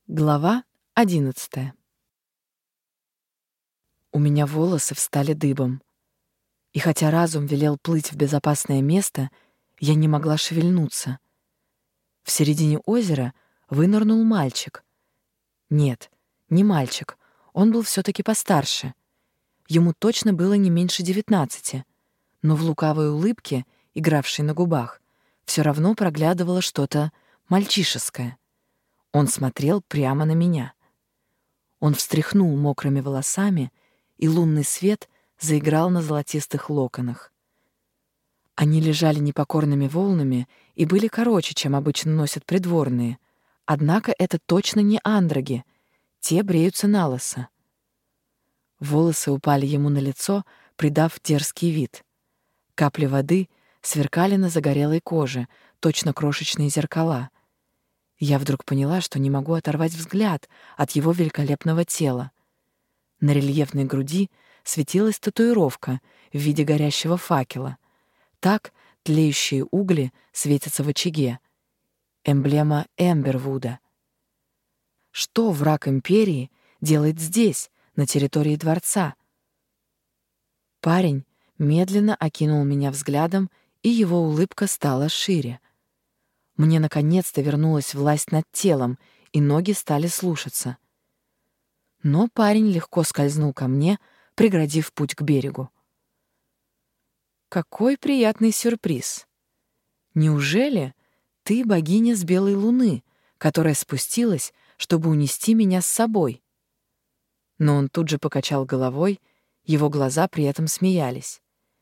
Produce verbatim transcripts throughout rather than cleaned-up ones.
Глава одиннадцатая. У меня волосы встали дыбом. И хотя разум велел плыть в безопасное место, я не могла шевельнуться. В середине озера вынырнул мальчик. Нет, не мальчик, он был все-таки постарше. Ему точно было не меньше девятнадцати, но в лукавой улыбке, игравшей на губах, все равно проглядывало что-то мальчишеское. Он смотрел прямо на меня. Он встряхнул мокрыми волосами, и лунный свет заиграл на золотистых локонах. Они лежали непокорными волнами и были короче, чем обычно носят придворные. Однако это точно не андроги, те бреются налысо. Волосы упали ему на лицо, придав дерзкий вид. Капли воды сверкали на загорелой коже, точно крошечные зеркала. Я вдруг поняла, что не могу оторвать взгляд от его великолепного тела. На рельефной груди светилась татуировка в виде горящего факела. Так тлеющие угли светятся в очаге. Эмблема Эмбервуда. Что враг империи делает здесь, на территории дворца? Парень медленно окинул меня взглядом, и его улыбка стала шире. Мне наконец-то вернулась власть над телом, и ноги стали слушаться. Но парень легко скользнул ко мне, преградив путь к берегу. Какой приятный сюрприз! Неужели ты богиня с белой луны, которая спустилась, чтобы унести меня с собой? Но он тут же покачал головой, его глаза при этом смеялись.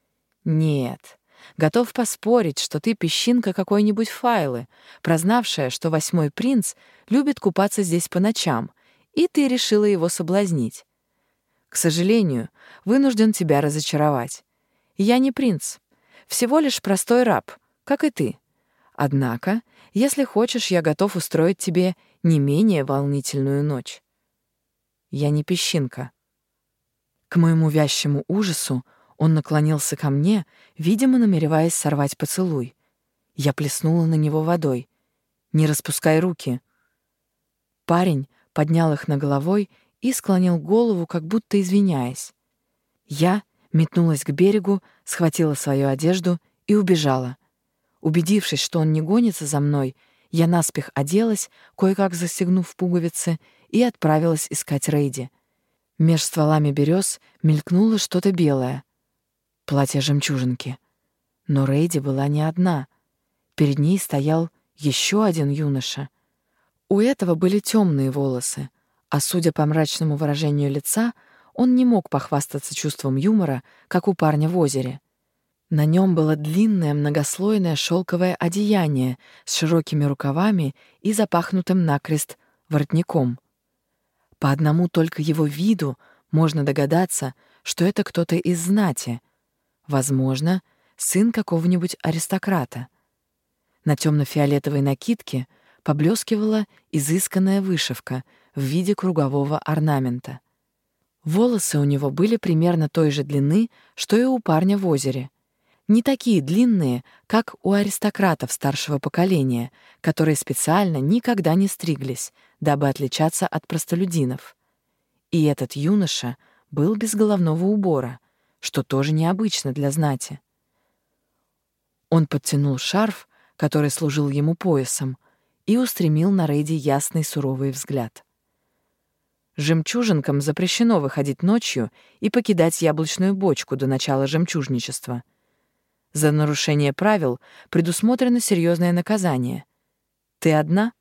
Нет. Готов поспорить, что ты песчинка какой-нибудь Файлы, прознавшая, что восьмой принц любит купаться здесь по ночам, и ты решила его соблазнить. К сожалению, вынужден тебя разочаровать. Я не принц, всего лишь простой раб, как и ты. Однако, если хочешь, я готов устроить тебе не менее волнительную ночь. Я не песчинка. К моему вящему ужасу он наклонился ко мне, видимо, намереваясь сорвать поцелуй. Я плеснула на него водой. «Не распускай руки». Парень поднял их над головой и склонил голову, как будто извиняясь. Я метнулась к берегу, схватила свою одежду и убежала. Убедившись, что он не гонится за мной, я наспех оделась, кое-как застегнув пуговицы, и отправилась искать Рейди. Меж стволами берез мелькнуло что-то белое. Платье жемчужинки. Но Рейди была не одна. Перед ней стоял еще один юноша. У этого были темные волосы, а судя по мрачному выражению лица, он не мог похвастаться чувством юмора, как у парня в озере. На нем было длинное многослойное шелковое одеяние с широкими рукавами и запахнутым накрест воротником. По одному только его виду можно догадаться, что это кто-то из знати, возможно, сын какого-нибудь аристократа. На темно-фиолетовой накидке поблескивала изысканная вышивка в виде кругового орнамента. Волосы у него были примерно той же длины, что и у парня в озере. Не такие длинные, как у аристократов старшего поколения, которые специально никогда не стриглись, дабы отличаться от простолюдинов. И этот юноша был без головного убора, что тоже необычно для знати. Он подтянул шарф, который служил ему поясом, и устремил на Рейди ясный суровый взгляд. Жемчужинкам запрещено выходить ночью и покидать яблочную бочку до начала жемчужничества. За нарушение правил предусмотрено серьезное наказание. Ты одна?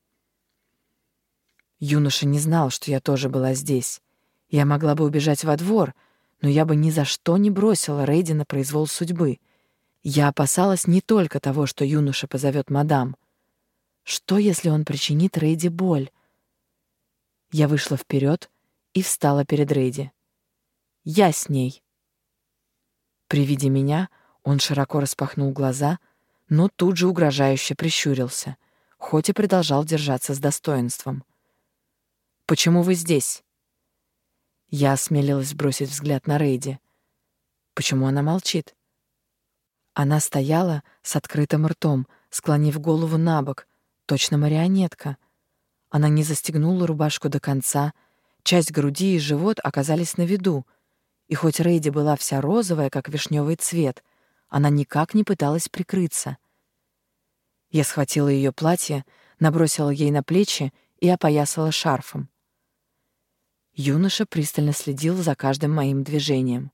Юноша не знал, что я тоже была здесь. Я могла бы убежать во двор, но я бы ни за что не бросила Рейди на произвол судьбы. Я опасалась не только того, что юноша позовет мадам. Что, если он причинит Рейди боль? Я вышла вперед и встала перед Рейди. Я с ней. При виде меня он широко распахнул глаза, но тут же угрожающе прищурился, хоть и продолжал держаться с достоинством. «Почему вы здесь?» Я осмелилась бросить взгляд на Рейди. Почему она молчит? Она стояла с открытым ртом, склонив голову набок, точно марионетка. Она не застегнула рубашку до конца, часть груди и живот оказались на виду, и хоть Рейди была вся розовая, как вишневый цвет, она никак не пыталась прикрыться. Я схватила ее платье, набросила ей на плечи и опоясала шарфом. Юноша пристально следил за каждым моим движением.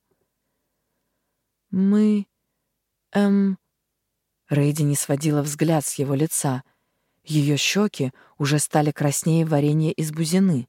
«Мы... эм...» Рейди не сводила взгляд с его лица. Ее щеки уже стали краснее варенья из бузины.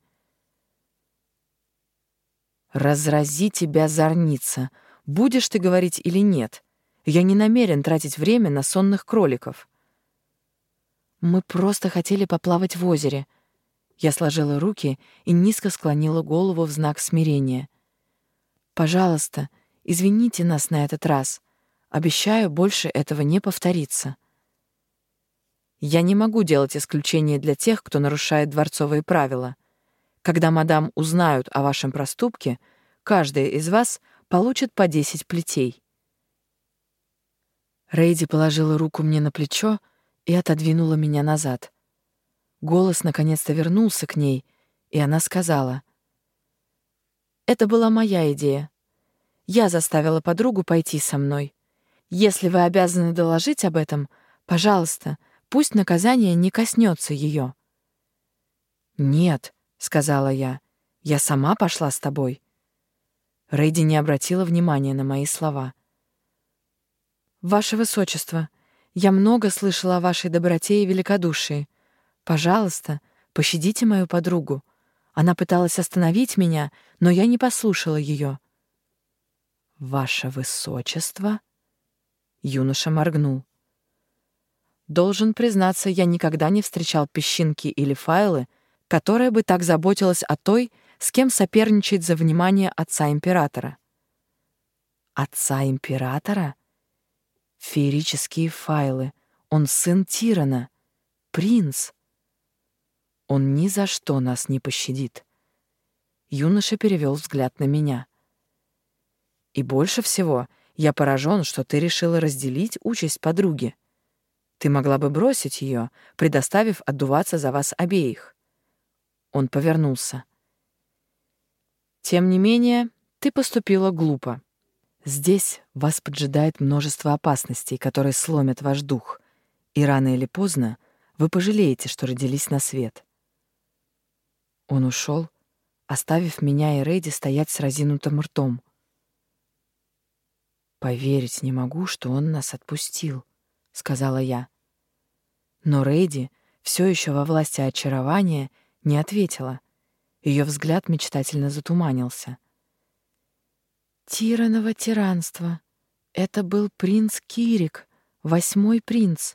«Разрази тебя, зарница! Будешь ты говорить или нет? Я не намерен тратить время на сонных кроликов». «Мы просто хотели поплавать в озере». Я сложила руки и низко склонила голову в знак смирения. «Пожалуйста, извините нас на этот раз. Обещаю, больше этого не повторится». «Я не могу делать исключения для тех, кто нарушает дворцовые правила. Когда мадам узнают о вашем проступке, каждая из вас получит по десять плетей». Рейди положила руку мне на плечо и отодвинула меня назад. Голос наконец-то вернулся к ней, и она сказала: «Это была моя идея. Я заставила подругу пойти со мной. Если вы обязаны доложить об этом, пожалуйста, пусть наказание не коснется ее». «Нет», — сказала я, — «я сама пошла с тобой». Рейди не обратила внимания на мои слова. «Ваше Высочество, я много слышала о вашей доброте и великодушии. Пожалуйста, пощадите мою подругу. Она пыталась остановить меня, но я не послушала ее». «Ваше Высочество?» Юноша моргнул. «Должен признаться, я никогда не встречал песчинки или файлы, которая бы так заботилась о той, с кем соперничает за внимание отца императора». «Отца императора?» Феерические файлы. Он сын Тирана. Принц. Он ни за что нас не пощадит. Юноша перевел взгляд на меня. И больше всего я поражен, что ты решила разделить участь подруги. Ты могла бы бросить ее, предоставив отдуваться за вас обеих. Он повернулся. Тем не менее, ты поступила глупо. Здесь вас поджидает множество опасностей, которые сломят ваш дух, и рано или поздно вы пожалеете, что родились на свет. Он ушел, оставив меня и Рейди стоять с разинутым ртом. «Поверить не могу, что он нас отпустил», — сказала я. Но Рейди, все еще во власти очарования, не ответила. Ее взгляд мечтательно затуманился. «Тираново тиранство. Это был принц Кирик, восьмой принц».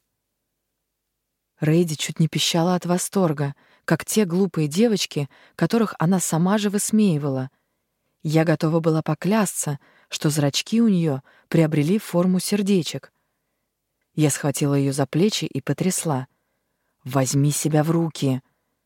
Рейди чуть не пищала от восторга, как те глупые девочки, которых она сама же высмеивала. Я готова была поклясться, что зрачки у нее приобрели форму сердечек. Я схватила ее за плечи и потрясла. «Возьми себя в руки!»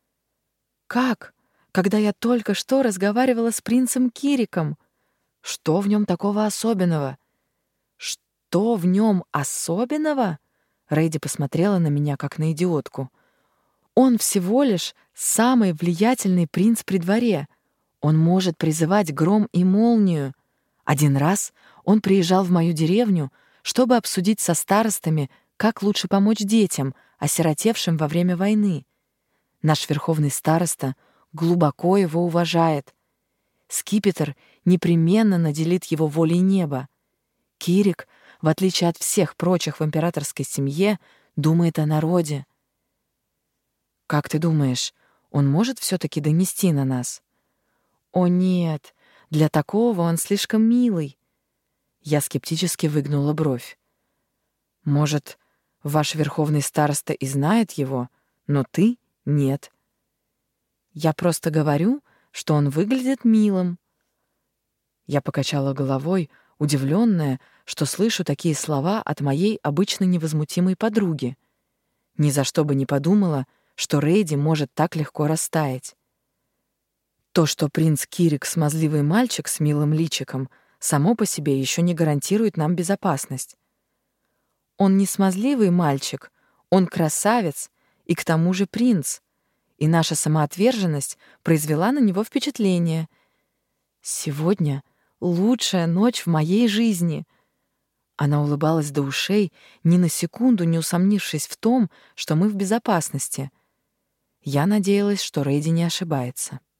«Как? Когда я только что разговаривала с принцем Кириком? Что в нем такого особенного?» «Что в нем особенного?» Рейди посмотрела на меня, как на идиотку. «Он всего лишь самый влиятельный принц при дворе. Он может призывать гром и молнию. Один раз он приезжал в мою деревню, чтобы обсудить со старостами, как лучше помочь детям, осиротевшим во время войны. Наш верховный староста глубоко его уважает. Скипетр непременно наделит его волей неба. Кирик, в отличие от всех прочих в императорской семье, думает о народе. Как ты думаешь, он может все-таки донести на нас?» «О нет, для такого он слишком милый». Я скептически выгнула бровь. «Может, ваш верховный староста и знает его, но ты — нет». «Я просто говорю, что он выглядит милым». Я покачала головой, удивленная, что слышу такие слова от моей обычно невозмутимой подруги. Ни за что бы не подумала, что Рейди может так легко растаять. То, что принц Кирик — смазливый мальчик с милым личиком, само по себе еще не гарантирует нам безопасность. Он не смазливый мальчик, он красавец и к тому же принц. и наша самоотверженность произвела на него впечатление. «Сегодня лучшая ночь в моей жизни!» Она улыбалась до ушей, ни на секунду не усомнившись в том, что мы в безопасности. Я надеялась, что Рэйди не ошибается.